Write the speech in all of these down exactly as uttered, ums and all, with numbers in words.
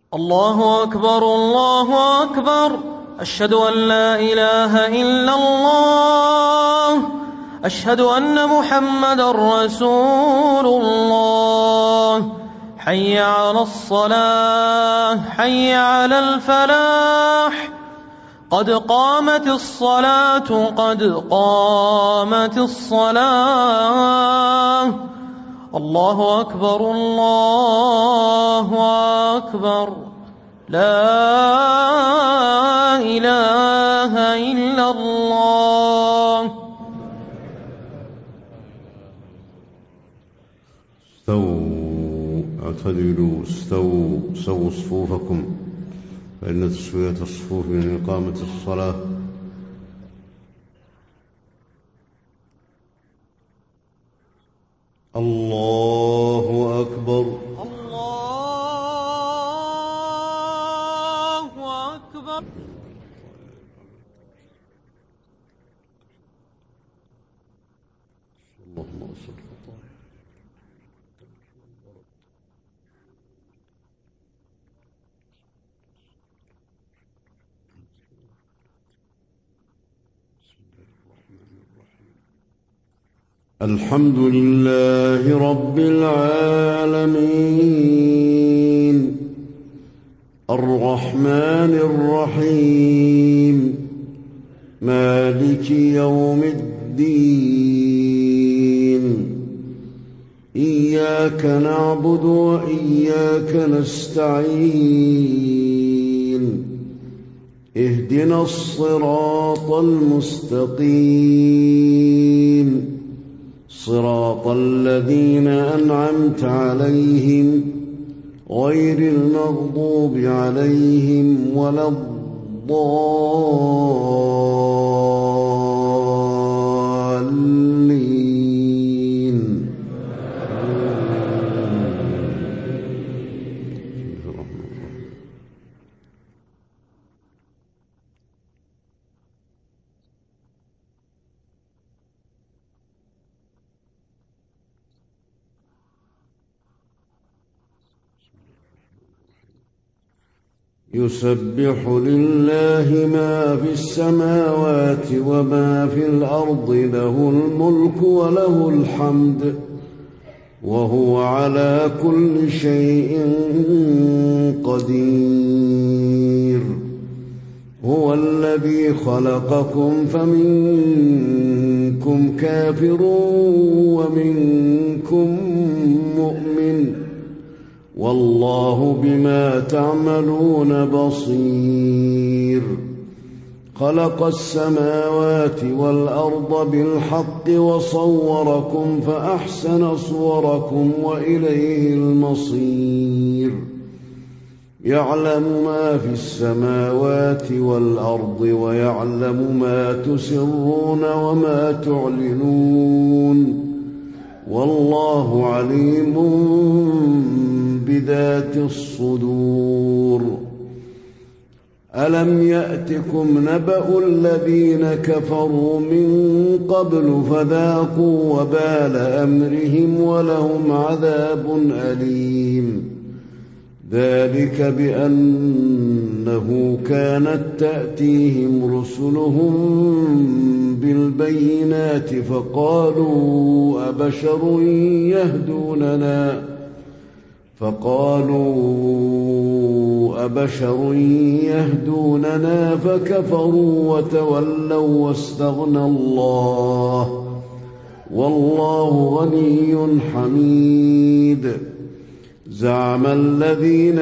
الله أكبر الله أكبر. أشهد أن لا إله إلا الله. أشهد أن محمدا رسول الله. حي على الصلاة حي على الفلاح. قد قامت الصلاة قد قامت الصلاة. الله أكبر الله أكبر. لا إله إلا الله. استووا اعتدلوا استووا سووا صفوفكم فإن تسوية الصفوف من إقامة الصلاة. الله أكبر الله أكبر. اللهم صل الحمد لله رب العالمين الرحمن الرحيم مالك يوم الدين إياك نعبد وإياك نستعين اهدنا الصراط المستقيم صراط الذين أنعمت عليهم غير المغضوب عليهم ولا الضالين. يسبح لله ما في السماوات وما في الأرض له الملك وله الحمد وهو على كل شيء قدير. هو الذي خلقكم فمنكم كافر ومنكم مؤمن والله بما تعملون بصير. خلق السماوات والأرض بالحق وصوركم فأحسن صوركم وإليه المصير. يعلم ما في السماوات والأرض ويعلم ما تسرون وما تعلنون والله عليم بذات الصدور. ألم يأتكم نبأ الذين كفروا من قبل فذاقوا وبال أمرهم ولهم عذاب أليم. ذلك بأنه كانت تأتيهم رسلهم بالبينات فقالوا أبشر يهدوننا فقالوا أبشر يهدوننا فكفروا وتولوا واستغنى الله والله غني حميد. زعم الذين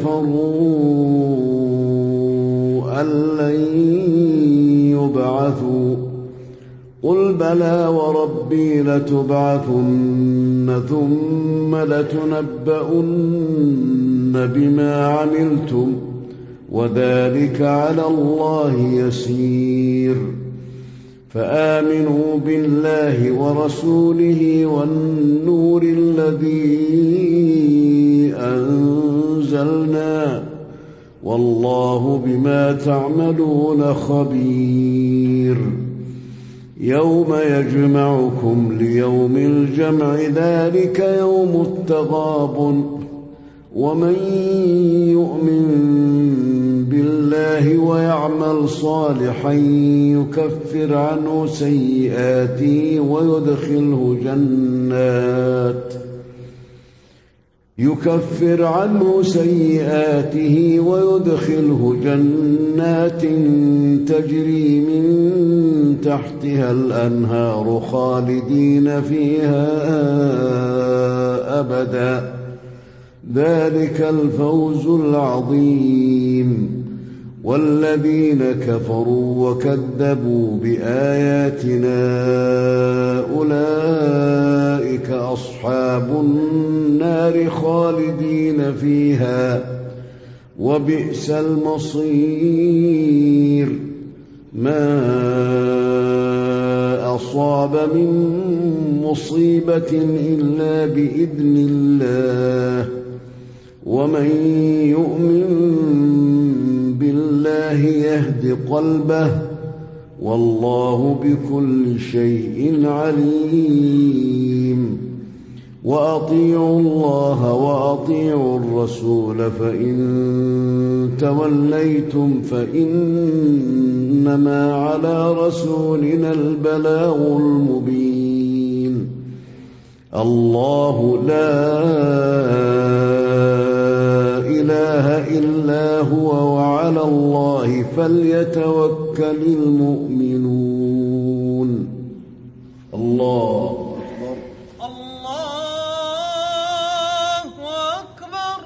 كفروا أن لن يبعثوا قل بلى وربي لتبعثن ثم لتنبؤن بما عملتم وذلك على الله يسير. فآمنوا بالله ورسوله والنور الذي أنزلنا والله بما تعملون خبير. يوم يجمعكم ليوم الجمع ذلك يوم التغابن ومن يؤمن بالله ويعمل صالحا يكفر عنه سيئاته ويدخله جنات يكفر عنه سيئاته ويدخله جنات تجري من تحتها الأنهار خالدين فيها أبدا ذلك الفوز العظيم. والذين كفروا وكذبوا بآياتنا أولئك أصحاب النار خالدين فيها وبئس المصير. ما أصاب من مصيبة إلا بإذن الله ومن يؤمن بالله يهد قلبه والله بكل شيء عليم. وأطيعوا الله وأطيعوا الرسول فإن توليتم فإنما على رسولنا البلاغ المبين. الله لا إله إلا هو وعلى الله فليتوكل المؤمنون. الله أكبر. الله أكبر.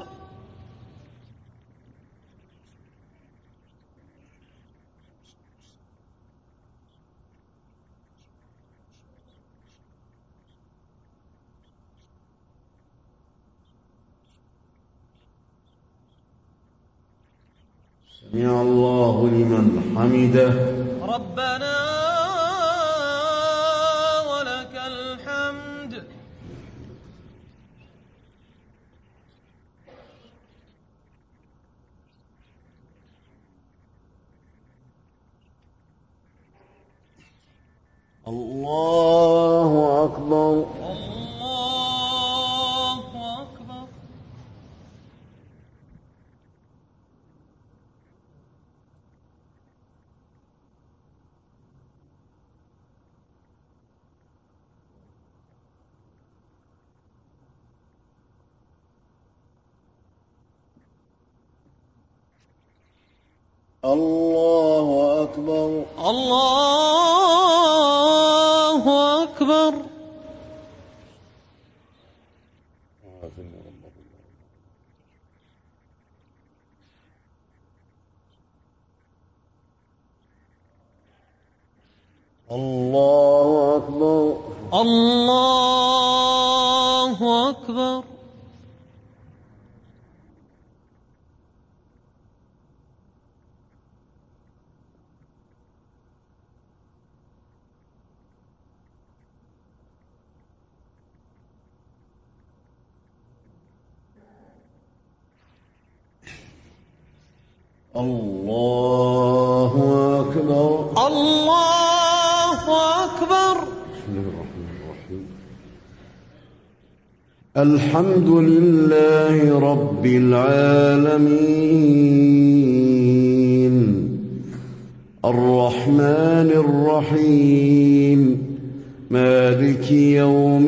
سمع الله لمن حمده. ربنا ولك الحمد. الله أكبر. الله أكبر. الله أكبر. الله أكبر. الله أكبر. الله أكبر. الله أكبر. الله أكبر. بسم الله الرحمن الرحيم. الحمد لله رب العالمين الرحمن الرحيم مالك يوم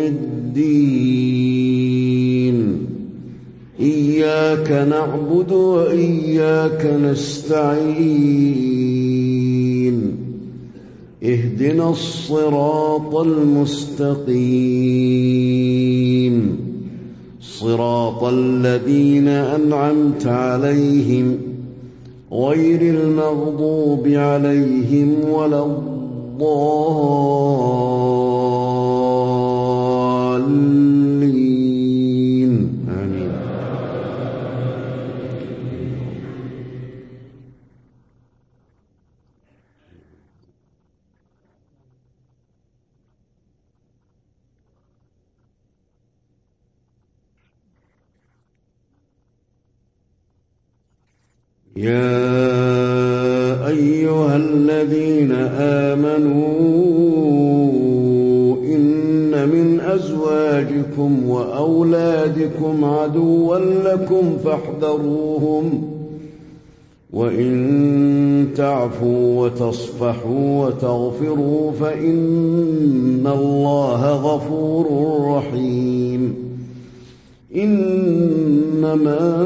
الدين إياك نعبد وإياك نستعين اهدنا الصراط المستقيم صراط الذين أنعمت عليهم غير المغضوب عليهم ولا الضالين آمين. يا أيها الذين آمنوا إن من أزواجكم وأولادكم عدوا لكم فاحذروهم وإن تعفوا وتصفحوا وتغفروا فإن الله غفور رحيم إنما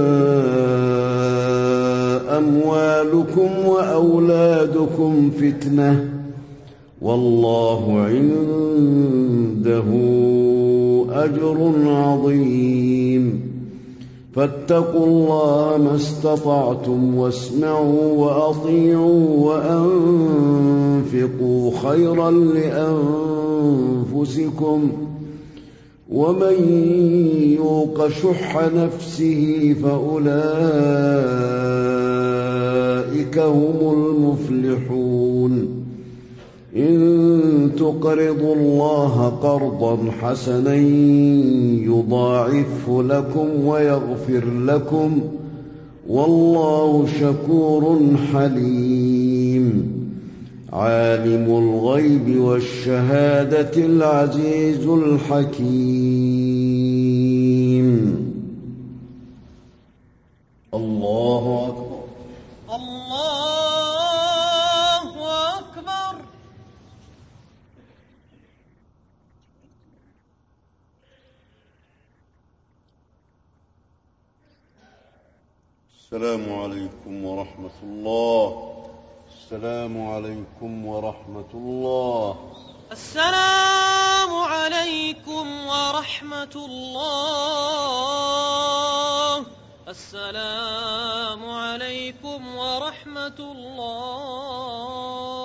أموالكم وأولادكم فتنة والله عنده أجر عظيم فاتقوا الله ما استطعتم واسمعوا وأطيعوا وأنفقوا خيرا لأنفسكم ومن يوق شح نفسه فأولئك هم المفلحون إن تقرضوا الله قرضا حسنا يضاعفه لكم ويغفر لكم والله شكور حليم عالم الغيب والشهادة العزيز الحكيم الله أكبر الله أكبر. السلام عليكم ورحمة الله. السلام عليكم ورحمة الله. السلام عليكم ورحمة الله. السلام عليكم ورحمة الله.